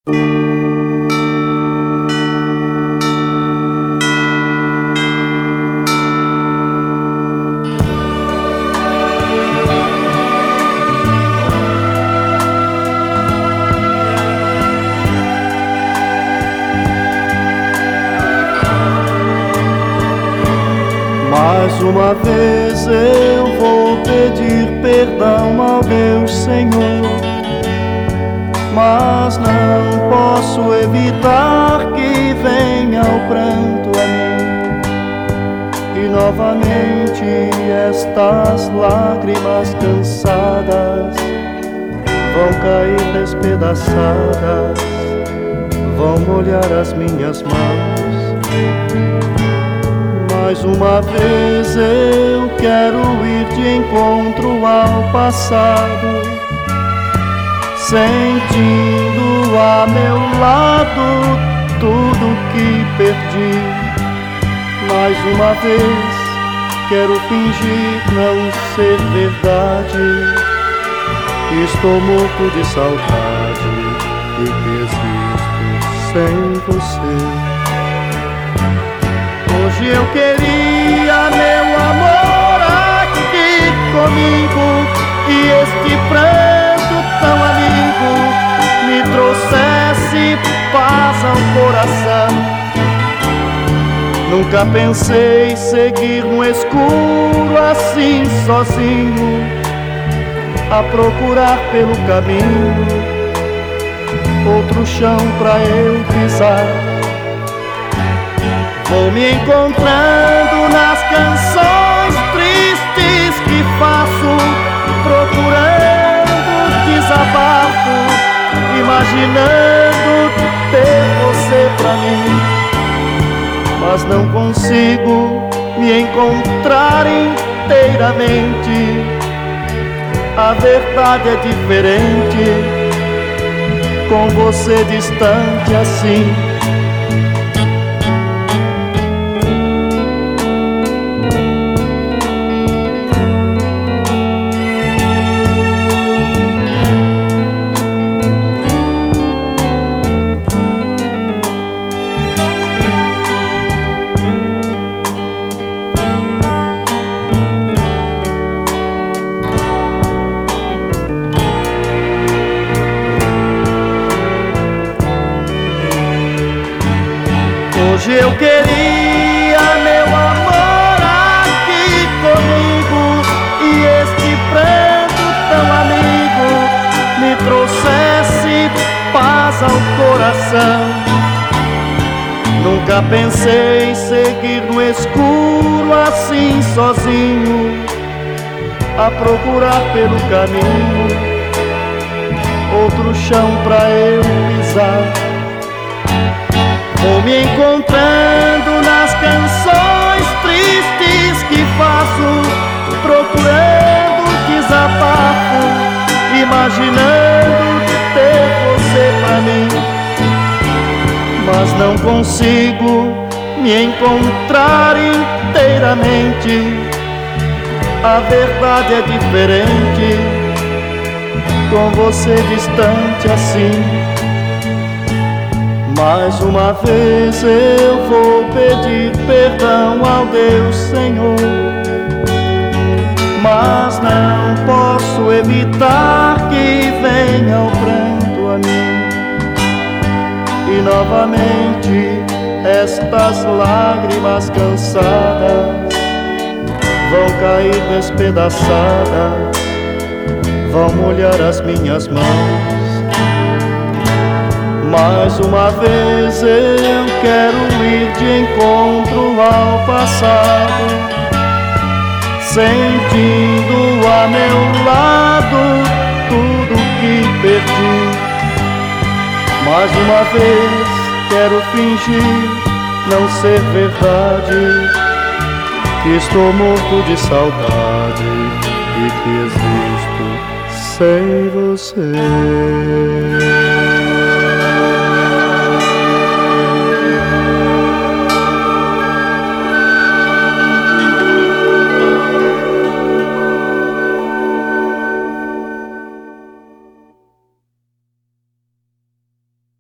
Mais uma vez eu vou pedir perdão ao Deus Senhor, mas não posso evitar que venha o pranto a mim, e novamente estas lágrimas cansadas vão cair despedaçadas, vão molhar as minhas mãos. Mais uma vez eu quero ir de encontro ao passado, sentindo a meu lado tudo que perdi. Mais uma vez quero fingir não ser verdade, estou morto de saudade e que existo sem você. Hoje eu queria, meu amor, aqui comigo, e este pranto tão amigo me trouxesse paz ao coração. Nunca pensei seguir no escuro assim sozinho, a procurar pelo caminho outro chão pra eu pisar. Vou me encontrando nas canções tristes que faço, procurando desabafo, imaginando ter você pra mim. Mas não consigo me encontrar inteiramente, a verdade é diferente, com você distante assim. Hoje eu queria, meu amor, aqui comigo, e este pranto tão amigo me trouxesse paz ao coração. Nunca pensei seguir no escuro assim sozinho, a procurar pelo caminho outro chão pra eu pisar. Vou me encontrando nas canções tristes que faço, procurando desabafo, imaginando ter você pra mim. Mas não consigo me encontrar inteiramente, a verdade é diferente, com você distante assim. Mais uma vez eu vou pedir perdão ao Deus Senhor, mas não posso evitar que venha o pranto a mim, e novamente estas lágrimas cansadas vão cair despedaçadas, vão molhar as minhas mãos. Mais uma vez eu quero ir de encontro ao passado, sentindo a meu lado tudo que perdi. Mais uma vez quero fingir não ser verdade, que estou morto de saudade e que existo sem você.